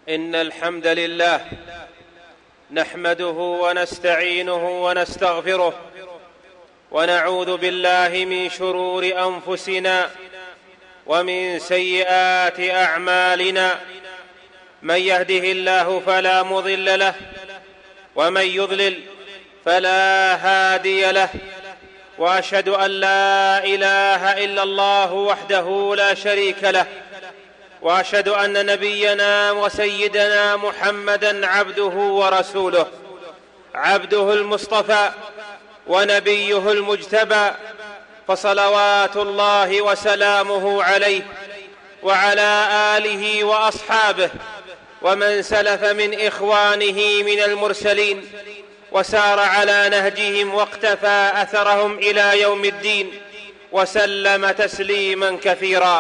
إن الحمد لله نحمده ونستعينه ونستغفره ونعوذ بالله من شرور أنفسنا ومن سيئات أعمالنا. من يهده الله فلا مضل له ومن يضلل فلا هادي له، وأشهد أن لا إله إلا الله وحده لا شريك له، وأشهد أن نبينا وسيدنا محمدًا عبده ورسوله، عبده المصطفى ونبيه المجتبى، فصلوات الله وسلامه عليه وعلى آله وأصحابه ومن سلف من إخوانه من المرسلين وسار على نهجهم واقتفى أثرهم إلى يوم الدين وسلم تسليما كثيرا.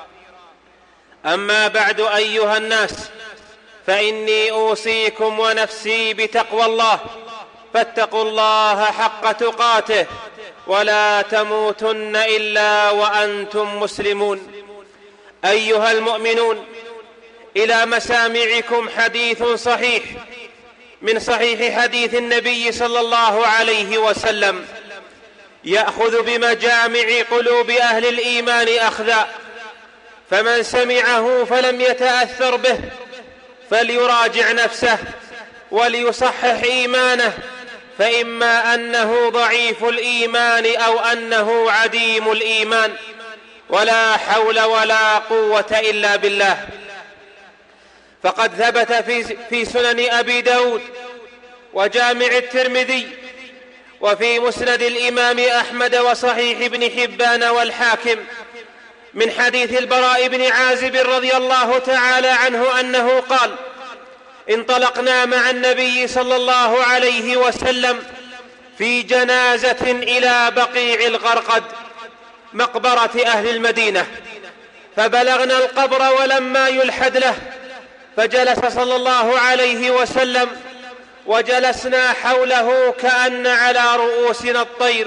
أما بعد أيها الناس، فإني أوصيكم ونفسي بتقوى الله، فاتقوا الله حق تقاته ولا تموتن إلا وأنتم مسلمون. أيها المؤمنون، إلى مسامعكم حديث صحيح من صحيح حديث النبي صلى الله عليه وسلم، يأخذ بمجامع قلوب أهل الإيمان أخذا، فمن سمعه فلم يتأثر به فليراجع نفسه وليصحح إيمانه، فإما أنه ضعيف الإيمان أو أنه عديم الإيمان، ولا حول ولا قوة إلا بالله. فقد ثبت في سنن أبي داود وجامع الترمذي وفي مسند الإمام أحمد وصحيح ابن حبان والحاكم من حديث البراء بن عازب رضي الله تعالى عنه أنه قال: انطلقنا مع النبي صلى الله عليه وسلم في جنازة إلى بقيع الغرقد مقبرة أهل المدينة، فبلغنا القبر ولما يلحد له، فجلس صلى الله عليه وسلم وجلسنا حوله كأن على رؤوسنا الطير،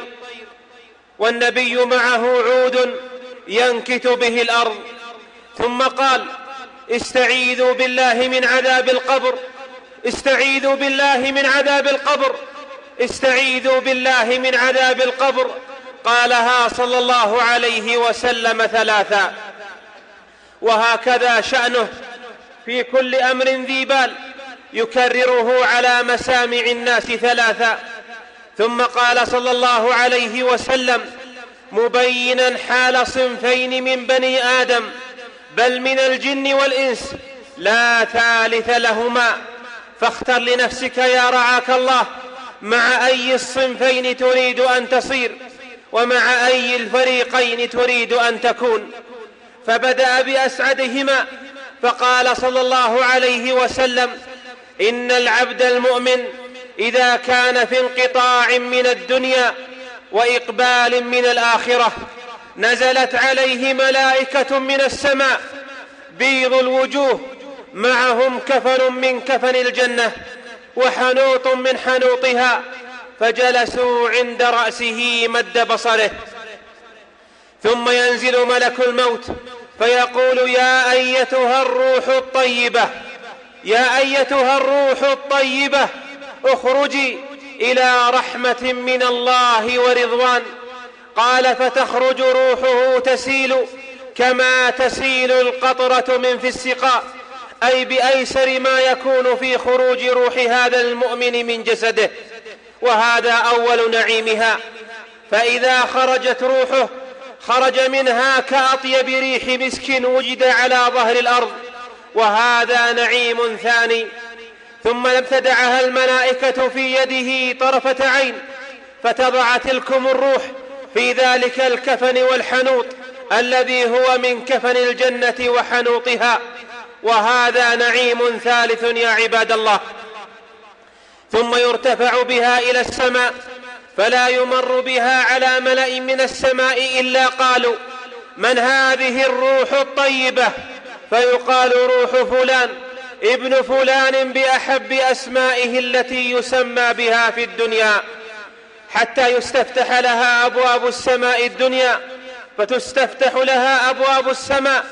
والنبي معه عود ينكت به الأرض، ثم قال: استعيذوا بالله من عذاب القبر، استعيذوا بالله من عذاب القبر، استعيذوا بالله من عذاب القبر. قالها صلى الله عليه وسلم ثلاثا. وهكذا شأنه في كل أمر ذي بال يكرره على مسامع الناس ثلاثا. ثم قال صلى الله عليه وسلم مبينا حال صنفين من بني آدم بل من الجن والإنس لا ثالث لهما، فاختر لنفسك يا رعاك الله مع أي الصنفين تريد أن تصير ومع أي الفريقين تريد أن تكون. فبدأ بأسعدهما فقال صلى الله عليه وسلم: إن العبد المؤمن إذا كان في انقطاع من الدنيا وإقبال من الآخرة نزلت عليه ملائكة من السماء بيض الوجوه، معهم كفن من كفن الجنة وحنوط من حنوطها، فجلسوا عند رأسه مد بصره، ثم ينزل ملك الموت فيقول: يا أيتها الروح الطيبة، يا أيتها الروح الطيبة، اخرجي إلى رحمة من الله ورضوان. قال: فتخرج روحه تسيل كما تسيل القطرة من في السقاء، أي بأيسر ما يكون في خروج روح هذا المؤمن من جسده، وهذا أول نعيمها. فإذا خرجت روحه خرج منها كأطيب ريح مسك وجد على ظهر الأرض، وهذا نعيم ثاني. ثم ابتدعها الملائكة في يده طرفة عين، فتضع تلكم الروح في ذلك الكفن والحنوط الذي هو من كفن الجنة وحنوطها، وهذا نعيم ثالث يا عباد الله. ثم يرتفع بها إلى السماء، فلا يمر بها على ملأ من السماء إلا قالوا: من هذه الروح الطيبة؟ فيقال: روح فلان ابن فلان بأحب أسمائه التي يسمى بها في الدنيا، حتى يستفتح لها أبواب السماء الدنيا، فتستفتح لها أبواب السماء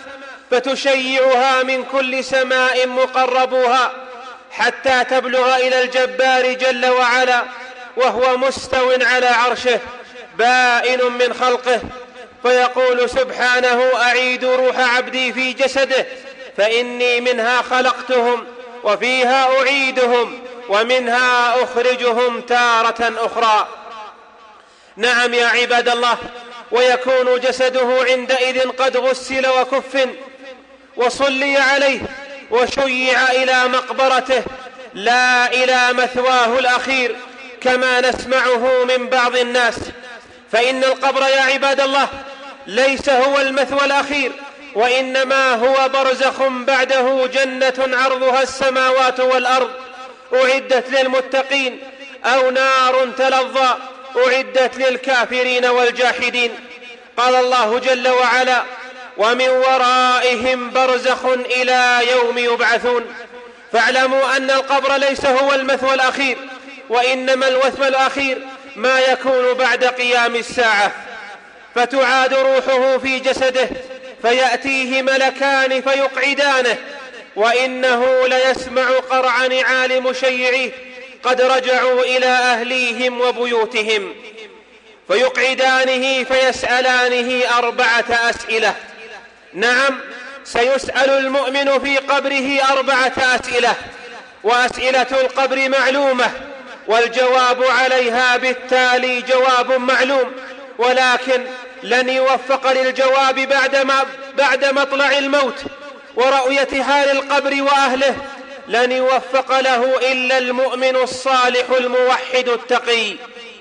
فتشيعها من كل سماء مقربوها حتى تبلغ إلى الجبار جل وعلا وهو مستو على عرشه بائن من خلقه، فيقول سبحانه: أعيدوا روح عبدي في جسده فإني منها خلقتهم وفيها أعيدهم ومنها أخرجهم تارة أخرى. نعم يا عباد الله، ويكون جسده عندئذ قد غسل وكفن وصلي عليه وشيع إلى مقبرته لا إلى مثواه الأخير كما نسمعه من بعض الناس، فإن القبر يا عباد الله ليس هو المثوى الأخير، وإنما هو برزخ بعده جنة عرضها السماوات والأرض أعدت للمتقين، أو نار تلظى أعدت للكافرين والجاحدين. قال الله جل وعلا: ومن ورائهم برزخ إلى يوم يبعثون. فاعلموا أن القبر ليس هو المثوى الأخير، وإنما المثوى الأخير ما يكون بعد قيام الساعة، فتعاد روحه في جسده فيأتيه ملكان فيقعدانه، وإنه ليسمع قرع نعال مشيعيه قد رجعوا إلى أهليهم وبيوتهم، فيقعدانه فيسألانه 4 أسئلة. نعم، سيسأل المؤمن في قبره 4 أسئلة، وأسئلة القبر معلومة والجواب عليها بالتالي جواب معلوم، ولكن لن يوفق للجواب بعد مطلع الموت ورؤية حال القبر وأهله، لن يوفق له إلا المؤمن الصالح الموحد التقي.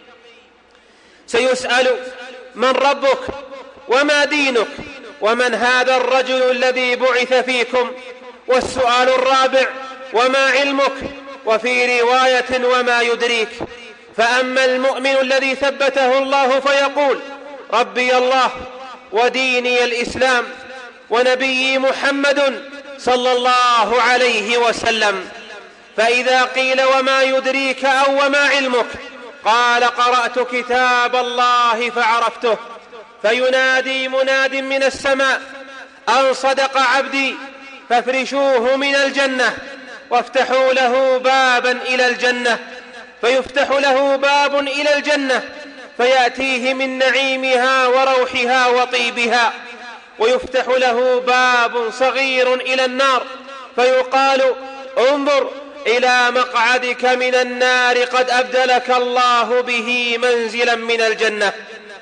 سيسأل: من ربك؟ وما دينك؟ ومن هذا الرجل الذي بعث فيكم؟ والسؤال الرابع: وما علمك؟ وفي رواية: وما يدريك؟ فأما المؤمن الذي ثبته الله فيقول: ربي الله وديني الإسلام ونبيي محمد صلى الله عليه وسلم. فإذا قيل: وما يدريك أو وما علمك؟ قال: قرأت كتاب الله فعرفته. فينادي مناد من السماء: أن صدق عبدي فافرشوه من الجنة وافتحوا له بابا إلى الجنة. فيفتح له باب إلى الجنة فيأتيه من نعيمها وروحها وطيبها، ويفتح له باب صغير إلى النار فيقال: انظر إلى مقعدك من النار قد أبدلك الله به منزلا من الجنة.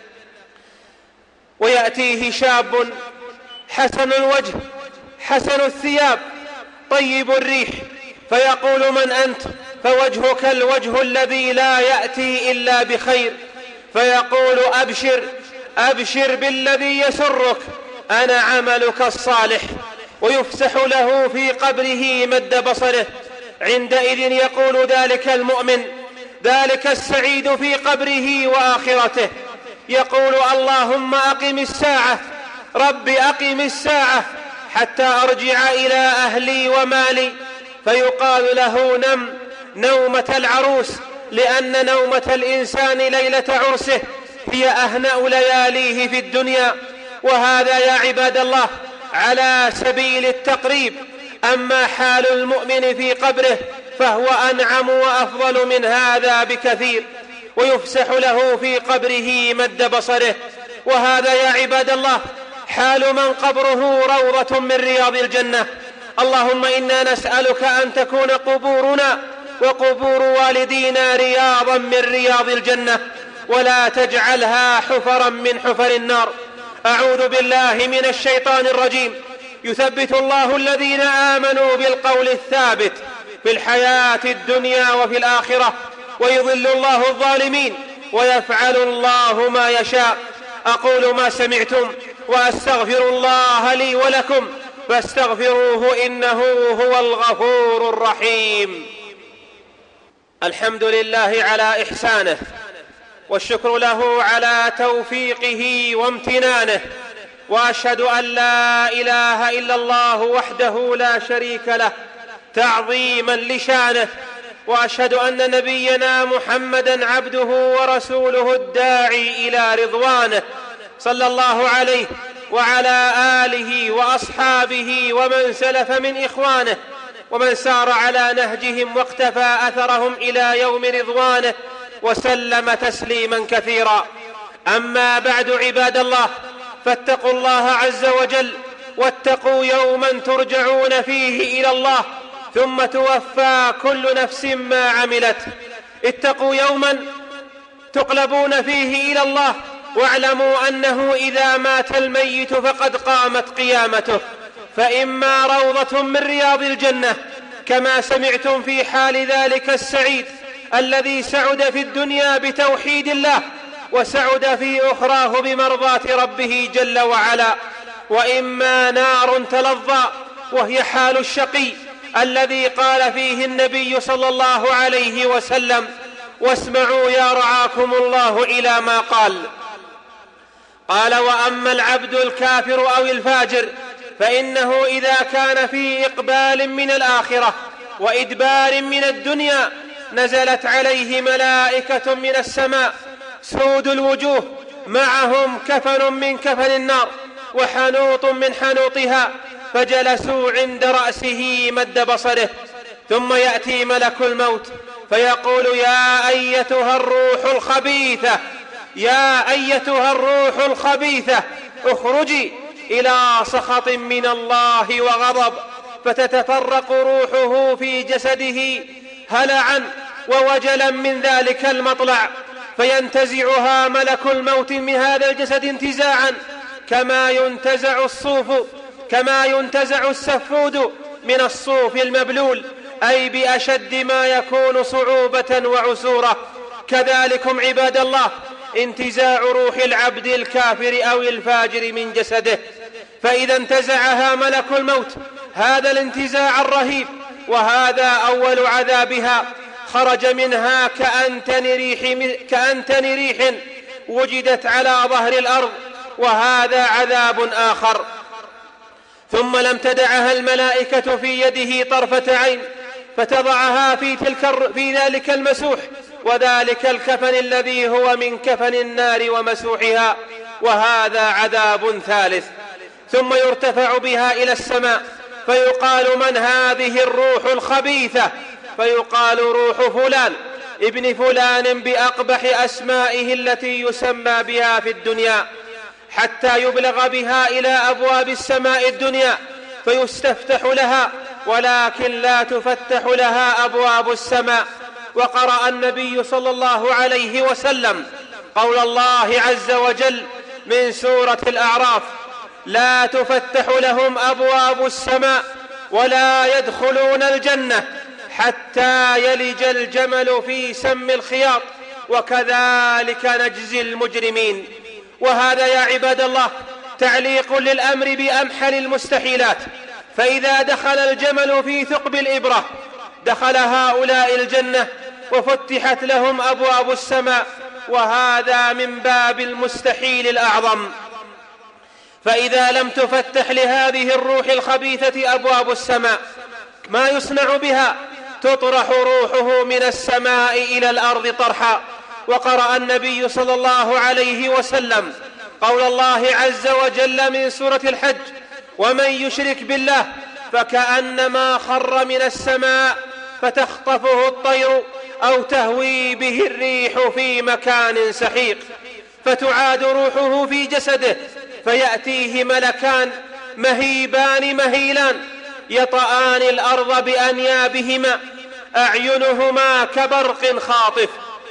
ويأتيه شاب حسن الوجه حسن الثياب طيب الريح فيقول: من أنت؟ فوجهك الوجه الذي لا يأتي إلا بخير. فيقول: أبشر أبشر بالذي يسرك، أنا عملك الصالح. ويفسح له في قبره مد بصره. عندئذ يقول ذلك المؤمن ذلك السعيد في قبره وآخرته، يقول: اللهم أقم الساعة، رب أقم الساعة حتى أرجع إلى أهلي ومالي. فيقال له: نم نومة العروس، لأن نومة الإنسان ليلة عرسه هي أهنأ لياليه في الدنيا. وهذا يا عباد الله على سبيل التقريب. أما حال المؤمن في قبره فهو أنعم وأفضل من هذا بكثير. ويفسح له في قبره مد بصره. وهذا يا عباد الله حال من قبره روضة من رياض الجنة. اللهم إنا نسألك أن تكون قبورنا وقبور والدينا رياضا من رياض الجنة، ولا تجعلها حفرا من حفر النار. أعوذ بالله من الشيطان الرجيم. يثبت الله الذين آمنوا بالقول الثابت في الحياة الدنيا وفي الآخرة، ويضل الله الظالمين، ويفعل الله ما يشاء. أقول ما سمعتم وأستغفر الله لي ولكم فاستغفروه إنه هو الغفور الرحيم. الحمد لله على إحسانه، والشكر له على توفيقه وامتنانه، وأشهد أن لا إله إلا الله وحده لا شريك له تعظيما لشانه، وأشهد أن نبينا محمدا عبده ورسوله الداعي إلى رضوانه، صلى الله عليه وعلى آله وأصحابه ومن سلف من إخوانه ومن سار على نهجهم واقتفى أثرهم إلى يوم رضوانه، وسلم تسليما كثيرا. أما بعد، عباد الله، فاتقوا الله عز وجل، واتقوا يوما ترجعون فيه إلى الله ثم توفى كل نفس ما عملت. اتقوا يوما تقلبون فيه إلى الله، واعلموا أنه إذا مات الميت فقد قامت قيامته، فإما روضة من رياض الجنة كما سمعتم في حال ذلك السعيد الذي سعد في الدنيا بتوحيد الله وسعد في أخراه بمرضاة ربه جل وعلا، وإما نار تلظى وهي حال الشقي الذي قال فيه النبي صلى الله عليه وسلم: واسمعوا يا رعاكم الله إلى ما قال: وأما العبد الكافر أو الفاجر فإنه إذا كان في إقبال من الآخرة وإدبار من الدنيا نزلت عليه ملائكة من السماء سود الوجوه، معهم كفن من كفن النار وحنوط من حنوطها، فجلسوا عند رأسه مد بصره، ثم يأتي ملك الموت فيقول: يا أيتها الروح الخبيثة اخرجي إلى سخط من الله وغضب، فتتفرق روحه في جسده هلعا ووجلا من ذلك المطلع، فينتزعها ملك الموت من هذا الجسد انتزاعا كما ينتزع السفود من الصوف المبلول، أي بأشد ما يكون صعوبة وعسورة. كذلكم عباد الله انتزاع روح العبد الكافر أو الفاجر من جسده، فإذا انتزعها ملك الموت هذا الانتزاع الرهيب، وهذا أول عذابها، خرج منها كأنتن ريح وجدت على ظهر الأرض، وهذا عذاب آخر. ثم لم تدعها الملائكة في يده طرفة عين، فتضعها في ذلك المسوح، وذلك الكفن الذي هو من كفن النار ومسوحها، وهذا عذاب ثالث. ثم يرتفع بها إلى السماء فيقال: من هذه الروح الخبيثة؟ فيقال: روح فلان ابن فلان بأقبح أسمائه التي يسمى بها في الدنيا، حتى يبلغ بها إلى أبواب السماء الدنيا فيستفتح لها، ولكن لا تفتح لها أبواب السماء. وقرأ النبي صلى الله عليه وسلم قول الله عز وجل من سورة الأعراف: لا تفتح لهم أبواب السماء ولا يدخلون الجنة حتى يلج الجمل في سم الخياط، وكذلك نجزي المجرمين. وهذا يا عباد الله تعليق للأمر بأمحل المستحيلات، فإذا دخل الجمل في ثقب الإبرة دخل هؤلاء الجنة وفتحت لهم أبواب السماء، وهذا من باب المستحيل الأعظم. فإذا لم تفتح لهذه الروح الخبيثة أبواب السماء ما يصنع بها؟ تطرح روحه من السماء إلى الأرض طرحا. وقرأ النبي صلى الله عليه وسلم قول الله عز وجل من سورة الحج: ومن يشرك بالله فكأنما خر من السماء فتخطفه الطير أو تهوي به الريح في مكان سحيق، فتعاد روحه في جسده فيأتيه ملكان مهيبان مهيلان يطآن الأرض بأنيابهما، أعينهما كبرق خاطف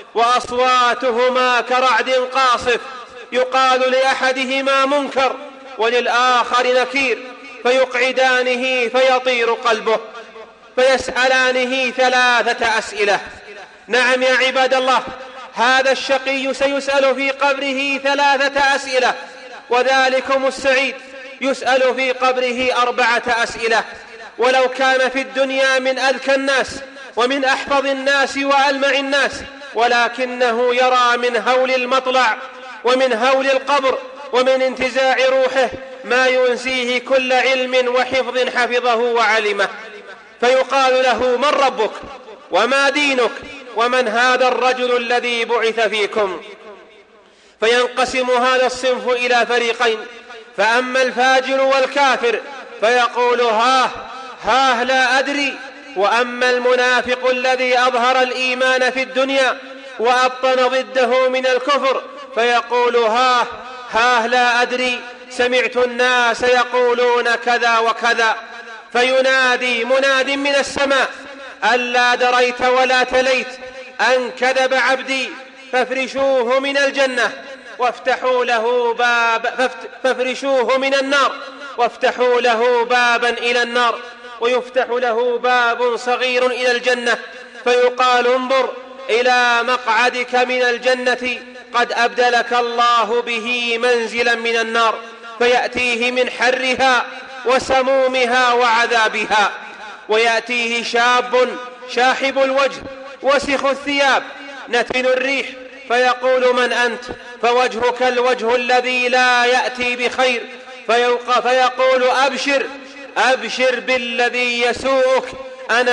وأصواتهما كرعد قاصف، يقال لأحدهما منكر وللآخر نكير، فيقعدانه فيطير قلبه، فيسألانه 3 أسئلة. نعم يا عباد الله، هذا الشقي سيسأل في قبره 3 أسئلة، وذلكم السعيد يسأل في قبره 4 أسئلة. ولو كان في الدنيا من أذكى الناس ومن أحفظ الناس وألمع الناس، ولكنه يرى من هول المطلع ومن هول القبر ومن انتزاع روحه ما ينسيه كل علم وحفظ حفظه وعلمه، فيقال له: من ربك وما دينك ومن هذا الرجل الذي بعث فيكم؟ فينقسم هذا الصنف إلى فريقين: فأما الفاجر والكافر فيقول هاه لا أدري. وأما المنافق الذي أظهر الإيمان في الدنيا وأبطن ضده من الكفر فيقول هاه لا أدري، سمعت الناس يقولون كذا وكذا. فينادي مناد من السماء ألا دريت ولا تليت أن كذب عبدي، فافرشوه من الجنة وافتحوا له فافرشوه من النار وافتحوا له بابا إلى النار، ويفتح له باب صغير إلى الجنة، فيقال انظر إلى مقعدك من الجنة قد أبدلك الله به منزلا من النار، فيأتيه من حرها وسمومها وعذابها. ويأتيه شاب شاحب الوجه وسخ الثياب نتن الريح فيقول من أنت؟ فوجهك الوجه الذي لا يأتي بخير، فيقول أبشر بالذي يسوءك، أنا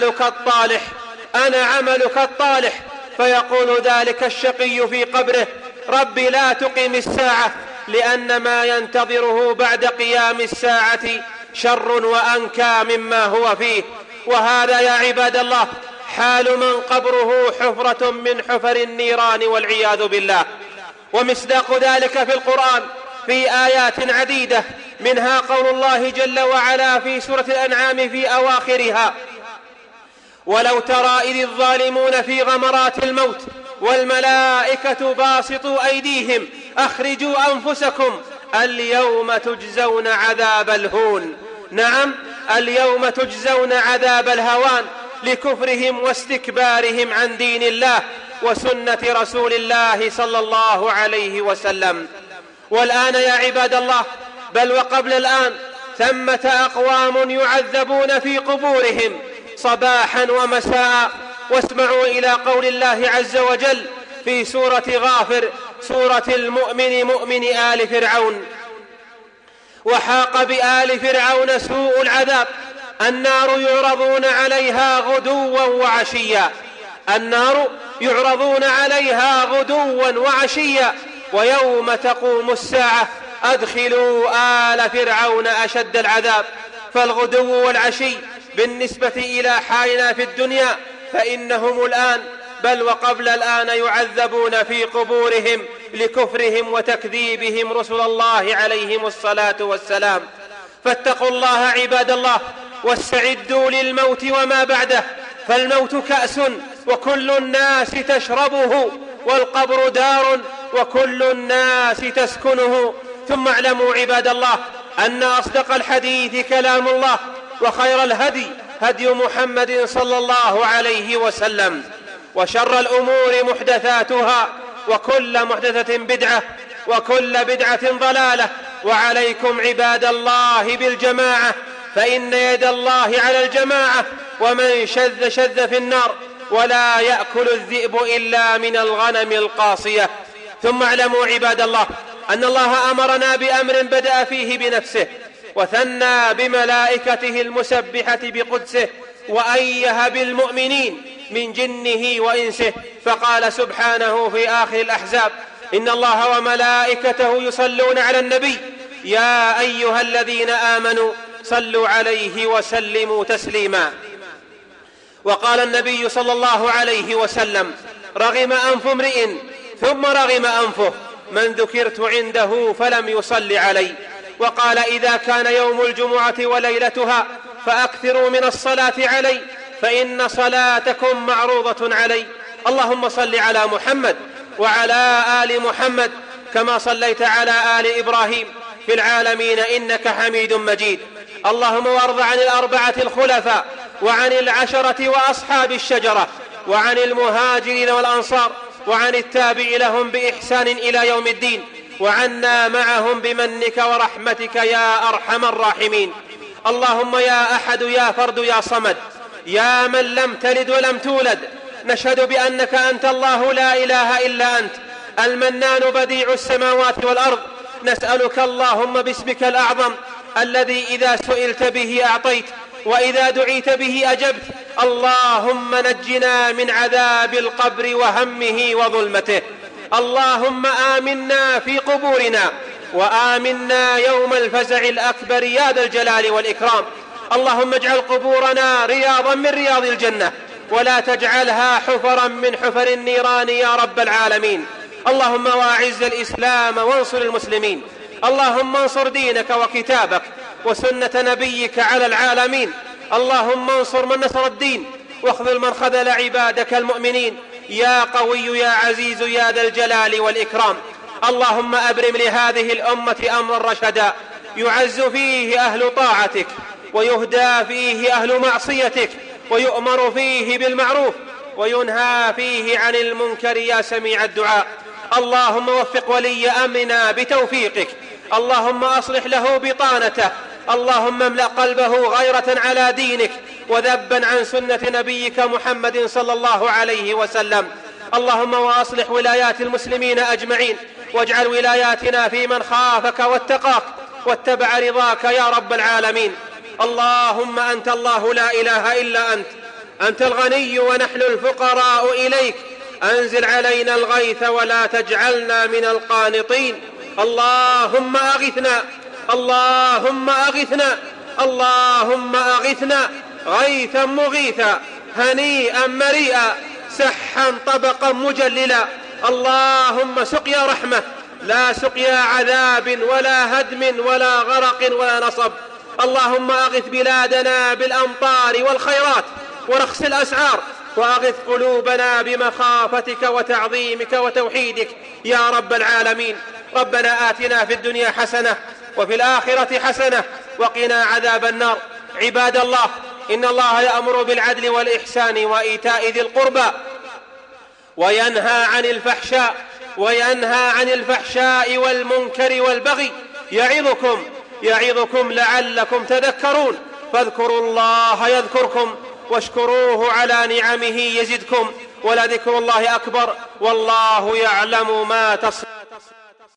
عملك الطالح. فيقول ذلك الشقي في قبره ربي لا تقم الساعة، لأن ما ينتظره بعد قيام الساعة شر وأنكى مما هو فيه. وهذا يا عباد الله حال من قبره حفرة من حفر النيران والعياذ بالله. ومصداق ذلك في القرآن في آيات عديدة، منها قول الله جل وعلا في سورة الأنعام في أواخرها ولو ترى إذ الظالمون في غمرات الموت والملائكة باسطوا أيديهم أخرجوا أنفسكم اليوم تجزون عذاب الهون. نعم، اليوم تجزون عذاب الهوان لكفرهم واستكبارهم عن دين الله وسنة رسول الله صلى الله عليه وسلم. والآن يا عباد الله، بل وقبل الآن، ثمة أقوام يعذبون في قبورهم صباحا ومساء. واسمعوا إلى قول الله عز وجل في سورة غافر، سورة مؤمن آل فرعون: وحاق بآل فرعون سوء العذاب، النار يعرضون عليها غدوا وعشيا. النار يعرضون عليها غدوا وعشيا ويوم تقوم الساعة أدخلوا آل فرعون أشد العذاب. فالغدو والعشي بالنسبة إلى حالنا في الدنيا فإنهم الآن بل وقبل الآن يعذبون في قبورهم لكفرهم وتكذيبهم رسل الله عليهم الصلاة والسلام. فاتقوا الله عباد الله واستعدوا للموت وما بعده، فالموت كأس وكل الناس تشربه، والقبر دار وكل الناس تسكنه. ثم اعلموا عباد الله أن أصدق الحديث كلام الله، وخير الهدي هدي محمد صلى الله عليه وسلم، وشر الأمور محدثاتها، وكل محدثة بدعة، وكل بدعة ضلالة. وعليكم عباد الله بالجماعة، فإن يد الله على الجماعة، ومن شذ في النار، ولا يأكل الذئب إلا من الغنم القاصية. ثم اعلموا عباد الله أن الله أمرنا بأمر بدأ فيه بنفسه، وثنى بملائكته المسبحة بقدسه، وأيه بالمؤمنين من جنه وإنسه، فقال سبحانه في آخر الأحزاب: إن الله وملائكته يصلون على النبي يا أيها الذين آمنوا صلوا عليه وسلموا تسليما. وقال النبي صلى الله عليه وسلم: رغم أنف امرئ ثم رغم أنفه من ذكرت عنده فلم يصل علي. وقال: إذا كان يوم الجمعة وليلتها فأكثروا من الصلاة علي، فإن صلاتكم معروضة علي. اللهم صل على محمد وعلى آل محمد كما صليت على آل إبراهيم في العالمين إنك حميد مجيد. اللهم وارض عن الأربعة الخلفاء وعن العشرة وأصحاب الشجرة وعن المهاجرين والأنصار وعن التابع لهم بإحسان إلى يوم الدين، وعنا معهم بمنك ورحمتك يا أرحم الراحمين. اللهم يا أحد يا فرد يا صمد يا من لم تلد ولم تولد، نشهد بأنك أنت الله لا إله إلا أنت المنان بديع السماوات والأرض. نسألك اللهم باسمك الأعظم الذي إذا سئلت به أعطيت وإذا دعيت به أجبت، اللهم نجنا من عذاب القبر وهمه وظلمته. اللهم آمنا في قبورنا وآمنا يوم الفزع الأكبر يا ذا الجلال والإكرام. اللهم اجعل قبورنا رياضا من رياض الجنة، ولا تجعلها حفرا من حفر النيران يا رب العالمين. اللهم واعز الإسلام وانصر المسلمين. اللهم انصر دينك وكتابك وسنة نبيك على العالمين. اللهم انصر من نصر الدين، واخذل من خذل عبادك المؤمنين يا قوي يا عزيز يا ذا الجلال والإكرام. اللهم أبرم لهذه الأمة أمرا رشدا يعز فيه أهل طاعتك، ويهدى فيه أهل معصيتك، ويؤمر فيه بالمعروف، وينهى فيه عن المنكر يا سميع الدعاء. اللهم وفق ولي أمرنا بتوفيقك. اللهم أصلح له بطانته. اللهم املأ قلبه غيرة على دينك وذبا عن سنة نبيك محمد صلى الله عليه وسلم. اللهم وأصلح ولايات المسلمين أجمعين، واجعل ولاياتنا في من خافك واتقاك واتبع رضاك يا رب العالمين. اللهم أنت الله لا إله إلا أنت الغني ونحن الفقراء إليك. أنزل علينا الغيث ولا تجعلنا من القانطين. اللهم أغثنا، اللهم أغثنا، اللهم أغثنا غيثا مغيثا هنيئا مريئا سحا طبقا مجللا. اللهم سقيا رحمة لا سقيا عذاب ولا هدم ولا غرق ولا نصب. اللهم أغث بلادنا بالأمطار والخيرات ورخص الأسعار، وأغث قلوبنا بمخافتك وتعظيمك وتوحيدك يا رب العالمين. ربنا آتنا في الدنيا حسنة وفي الآخرة حسنة وقنا عذاب النار. عباد الله، إن الله يأمر بالعدل والإحسان وإيتاء ذي القربى وينهى عن الفحشاء والمنكر والبغي يعظكم لعلكم تذكرون. فاذكروا الله يذكركم واشكروه على نعمه يزدكم، ولذكر الله أكبر والله يعلم ما تصنعون.